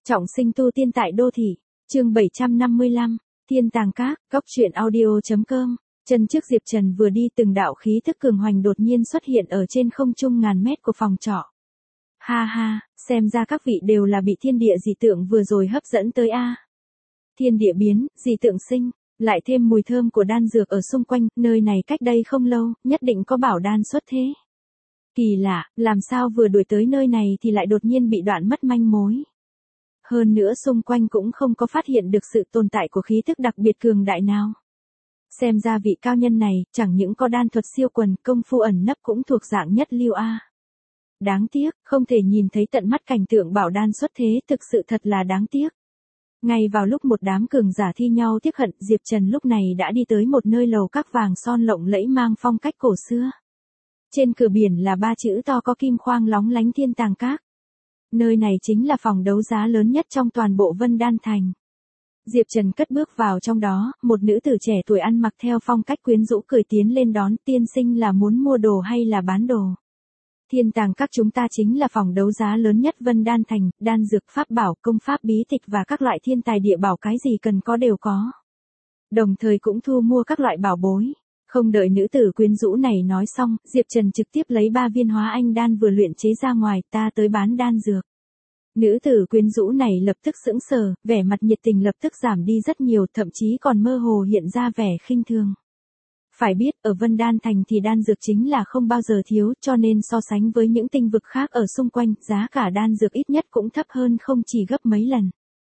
Trọng sinh tu tiên tại đô thị, chương 755, Thiên Tàng Các, Cóc truyện audio.com. Chân trước Diệp Trần vừa đi từng đạo khí thức cường hoành đột nhiên xuất hiện ở trên không trung ngàn mét của phòng trọ. Ha ha, xem ra các vị đều là bị thiên địa dị tượng vừa rồi hấp dẫn tới a. Thiên địa biến, dị tượng sinh, lại thêm mùi thơm của đan dược ở xung quanh, nơi này cách đây không lâu, nhất định có bảo đan xuất thế. Kỳ lạ, làm sao vừa đuổi tới nơi này thì lại đột nhiên bị đoạn mất manh mối. Hơn nữa xung quanh cũng không có phát hiện được sự tồn tại của khí thức đặc biệt cường đại nào. Xem ra vị cao nhân này, chẳng những có đan thuật siêu quần, công phu ẩn nấp cũng thuộc dạng nhất lưu a. Đáng tiếc, không thể nhìn thấy tận mắt cảnh tượng bảo đan xuất thế, thực sự thật là đáng tiếc. Ngay vào lúc một đám cường giả thi nhau tiếc hận, Diệp Trần lúc này đã đi tới một nơi lầu các vàng son lộng lẫy mang phong cách cổ xưa. Trên cửa biển là 3 chữ to có kim khoang lóng lánh Thiên Tàng Các. Nơi này chính là phòng đấu giá lớn nhất trong toàn bộ Vân Đan Thành. Diệp Trần cất bước vào trong đó, một nữ tử trẻ tuổi ăn mặc theo phong cách quyến rũ cười tiến lên đón, tiên sinh là muốn mua đồ hay là bán đồ. Thiên Tàng Các chúng ta chính là phòng đấu giá lớn nhất Vân Đan Thành, đan dược pháp bảo, công pháp bí tịch và các loại thiên tài địa bảo cái gì cần có đều có. Đồng thời cũng thu mua các loại bảo bối. Không đợi nữ tử quyến rũ này nói xong, Diệp Trần trực tiếp lấy 3 viên hóa anh đan vừa luyện chế ra ngoài, ta tới bán đan dược. Nữ tử quyến rũ này lập tức sững sờ, vẻ mặt nhiệt tình lập tức giảm đi rất nhiều, thậm chí còn mơ hồ hiện ra vẻ khinh thường. Phải biết, ở Vân Đan Thành thì đan dược chính là không bao giờ thiếu, cho nên so sánh với những tinh vực khác ở xung quanh, giá cả đan dược ít nhất cũng thấp hơn không chỉ gấp mấy lần.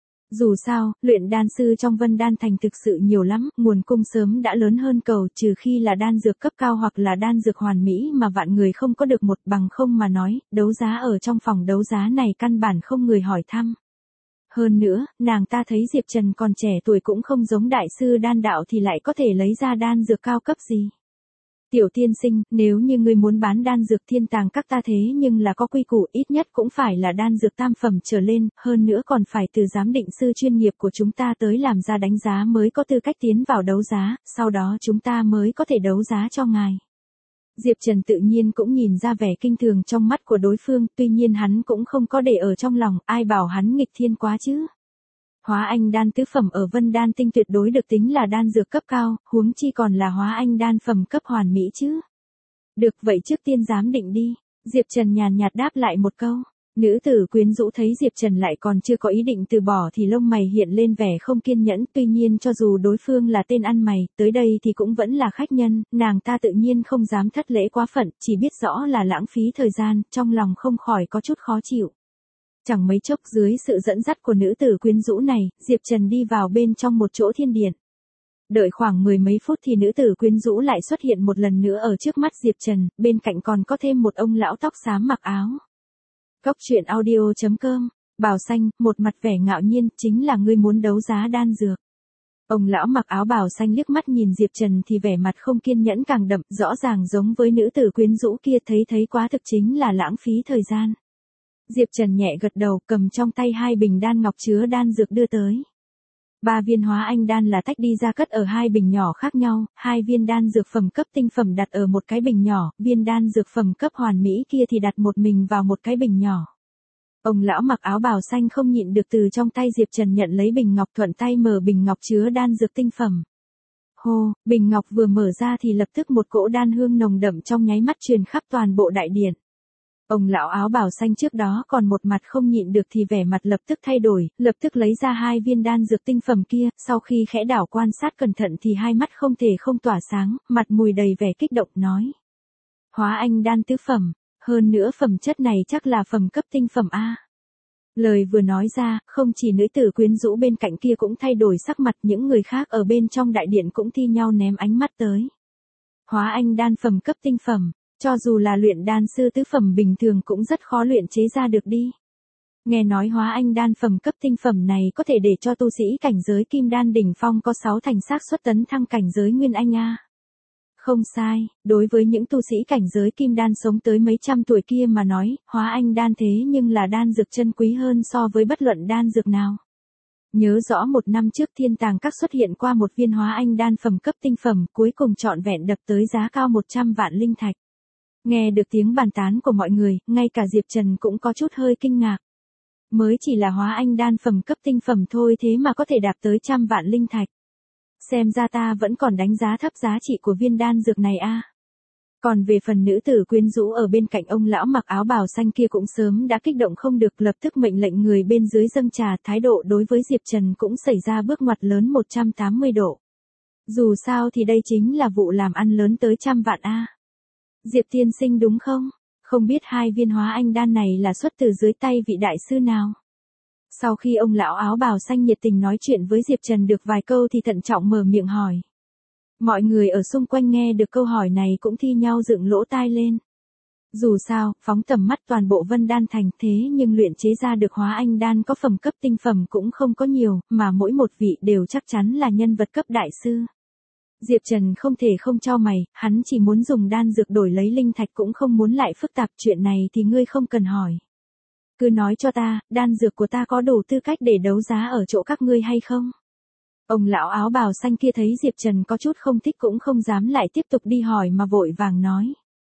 Dù sao, luyện đan sư trong Vân Đan Thành thực sự nhiều lắm, nguồn cung sớm đã lớn hơn cầu, trừ khi là đan dược cấp cao hoặc là đan dược hoàn mỹ mà vạn người không có được một, bằng không mà nói, đấu giá ở trong phòng đấu giá này căn bản không người hỏi thăm. Hơn nữa, nàng ta thấy Diệp Trần còn trẻ tuổi cũng không giống đại sư đan đạo thì lại có thể lấy ra đan dược cao cấp gì. Tiểu tiên sinh, nếu như ngươi muốn bán đan dược Thiên Tàng Các ta thế nhưng là có quy củ, ít nhất cũng phải là đan dược tam phẩm trở lên, hơn nữa còn phải từ giám định sư chuyên nghiệp của chúng ta tới làm ra đánh giá mới có tư cách tiến vào đấu giá, sau đó chúng ta mới có thể đấu giá cho ngài. Diệp Trần tự nhiên cũng nhìn ra vẻ kinh thường trong mắt của đối phương, tuy nhiên hắn cũng không có để ở trong lòng, ai bảo hắn nghịch thiên quá chứ. Hóa anh đan tứ phẩm ở Vân Đan Tinh tuyệt đối được tính là đan dược cấp cao, huống chi còn là hóa anh đan phẩm cấp hoàn mỹ chứ. Được vậy trước tiên giám định đi, Diệp Trần nhàn nhạt đáp lại một câu. Nữ tử quyến rũ thấy Diệp Trần lại còn chưa có ý định từ bỏ thì lông mày hiện lên vẻ không kiên nhẫn, tuy nhiên cho dù đối phương là tên ăn mày, tới đây thì cũng vẫn là khách nhân, nàng ta tự nhiên không dám thất lễ quá phận, chỉ biết rõ là lãng phí thời gian, trong lòng không khỏi có chút khó chịu. Chẳng mấy chốc dưới sự dẫn dắt của nữ tử quyến rũ này, Diệp Trần đi vào bên trong một chỗ thiên điện. Đợi khoảng 10 mấy phút thì nữ tử quyến rũ lại xuất hiện một lần nữa ở trước mắt Diệp Trần, bên cạnh còn có thêm một ông lão tóc xám mặc áo. Cóc truyện audio.com, bào xanh, một mặt vẻ ngạo nhiên, chính là ngươi muốn đấu giá đan dược. Ông lão mặc áo bào xanh liếc mắt nhìn Diệp Trần thì vẻ mặt không kiên nhẫn càng đậm, rõ ràng giống với nữ tử quyến rũ kia, thấy quá thực chính là lãng phí thời gian. Diệp Trần nhẹ gật đầu, cầm trong tay 2 bình đan ngọc chứa đan dược đưa tới. 3 viên hóa anh đan là tách đi ra cất ở 2 bình nhỏ khác nhau, 2 viên đan dược phẩm cấp tinh phẩm đặt ở một cái bình nhỏ, viên đan dược phẩm cấp hoàn mỹ kia thì đặt một mình vào một cái bình nhỏ. Ông lão mặc áo bào xanh không nhịn được từ trong tay Diệp Trần nhận lấy bình ngọc, thuận tay mở bình ngọc chứa đan dược tinh phẩm. Hô, bình ngọc vừa mở ra thì lập tức một cỗ đan hương nồng đậm trong nháy mắt truyền khắp toàn bộ đại điện. Ông lão áo bào xanh trước đó còn một mặt không nhịn được thì vẻ mặt lập tức thay đổi, lập tức lấy ra 2 viên đan dược tinh phẩm kia, sau khi khẽ đảo quan sát cẩn thận thì hai mắt không thể không tỏa sáng, mặt mùi đầy vẻ kích động nói. Hóa anh đan tứ phẩm, hơn nữa phẩm chất này chắc là phẩm cấp tinh phẩm A. Lời vừa nói ra, không chỉ nữ tử quyến rũ bên cạnh kia cũng thay đổi sắc mặt, những người khác ở bên trong đại điện cũng thi nhau ném ánh mắt tới. Hóa anh đan phẩm cấp tinh phẩm. Cho dù là luyện đan sư tứ phẩm bình thường cũng rất khó luyện chế ra được đi. Nghe nói hóa anh đan phẩm cấp tinh phẩm này có thể để cho tu sĩ cảnh giới kim đan đỉnh phong có 6 thành xác suất tấn thăng cảnh giới nguyên anh a. Không sai, đối với những tu sĩ cảnh giới kim đan sống tới mấy trăm tuổi kia mà nói, hóa anh đan thế nhưng là đan dược chân quý hơn so với bất luận đan dược nào. Nhớ rõ 1 năm trước Thiên Tàng Các xuất hiện qua một viên hóa anh đan phẩm cấp tinh phẩm, cuối cùng trọn vẹn đập tới giá cao 100 vạn linh thạch. Nghe được tiếng bàn tán của mọi người, ngay cả Diệp Trần cũng có chút hơi kinh ngạc. Mới chỉ là hóa anh đan phẩm cấp tinh phẩm thôi thế mà có thể đạt tới 100 vạn linh thạch. Xem ra ta vẫn còn đánh giá thấp giá trị của viên đan dược này a. Còn về phần nữ tử quyến rũ ở bên cạnh ông lão mặc áo bào xanh kia cũng sớm đã kích động không được, lập tức mệnh lệnh người bên dưới dâng trà, thái độ đối với Diệp Trần cũng xảy ra bước ngoặt lớn 180 độ. Dù sao thì đây chính là vụ làm ăn lớn tới 100 vạn a. Diệp tiên sinh đúng không? Không biết 2 viên hóa anh đan này là xuất từ dưới tay vị đại sư nào? Sau khi ông lão áo bào xanh nhiệt tình nói chuyện với Diệp Trần được vài câu thì thận trọng mở miệng hỏi. Mọi người ở xung quanh nghe được câu hỏi này cũng thi nhau dựng lỗ tai lên. Dù sao, phóng tầm mắt toàn bộ Vân Đan Thành thế nhưng luyện chế ra được hóa anh đan có phẩm cấp tinh phẩm cũng không có nhiều, mà mỗi một vị đều chắc chắn là nhân vật cấp đại sư. Diệp Trần không thể không chau mày, hắn chỉ muốn dùng đan dược đổi lấy linh thạch cũng không muốn lại phức tạp, chuyện này thì ngươi không cần hỏi. Cứ nói cho ta, đan dược của ta có đủ tư cách để đấu giá ở chỗ các ngươi hay không? Ông lão áo bào xanh kia thấy Diệp Trần có chút không thích cũng không dám lại tiếp tục đi hỏi mà vội vàng nói.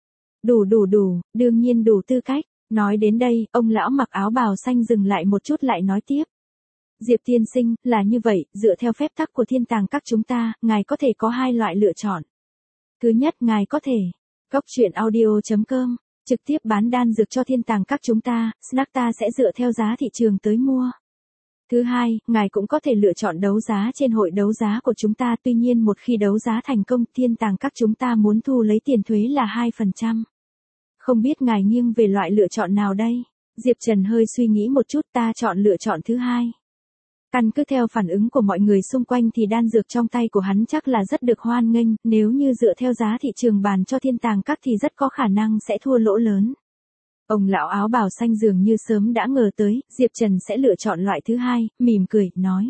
Đủ, đương nhiên đủ tư cách. Nói đến đây, ông lão mặc áo bào xanh dừng lại một chút lại nói tiếp. Diệp tiên sinh, là như vậy, dựa theo phép tắc của Thiên Tàng Các chúng ta, ngài có thể có 2 loại lựa chọn. Thứ nhất, ngài có thể, cóc truyện audio.com, trực tiếp bán đan dược cho Thiên Tàng Các chúng ta, snack ta sẽ dựa theo giá thị trường tới mua. Thứ hai, ngài cũng có thể lựa chọn đấu giá trên hội đấu giá của chúng ta, tuy nhiên một khi đấu giá thành công, Thiên Tàng Các chúng ta muốn thu lấy tiền thuế là 2%. Không biết ngài nghiêng về loại lựa chọn nào đây? Diệp Trần hơi suy nghĩ một chút, ta chọn lựa chọn thứ hai. Căn cứ theo phản ứng của mọi người xung quanh thì đan dược trong tay của hắn chắc là rất được hoan nghênh, nếu như dựa theo giá thị trường bàn cho Thiên Tàng Các thì rất có khả năng sẽ thua lỗ lớn. Ông lão áo bào xanh dường như sớm đã ngờ tới, Diệp Trần sẽ lựa chọn loại thứ hai, mỉm cười, nói.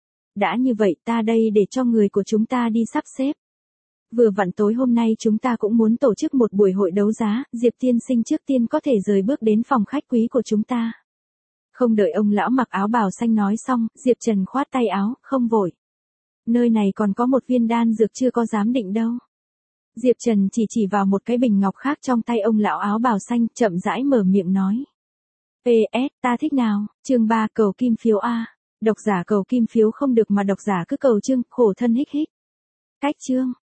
Đã như vậy ta đây để cho người của chúng ta đi sắp xếp. Vừa vặn tối hôm nay chúng ta cũng muốn tổ chức một buổi hội đấu giá, Diệp tiên sinh trước tiên có thể rời bước đến phòng khách quý của chúng ta. Không đợi ông lão mặc áo bào xanh nói xong, Diệp Trần khoát tay áo, không vội. Nơi này còn có một viên đan dược chưa có giám định đâu. Diệp Trần chỉ vào một cái bình ngọc khác trong tay ông lão áo bào xanh, chậm rãi mở miệng nói. PS, ta thích nào, chương 3 cầu kim phiếu A. Độc giả cầu kim phiếu không được mà độc giả cứ cầu chương, khổ thân hích hích. Cách chương.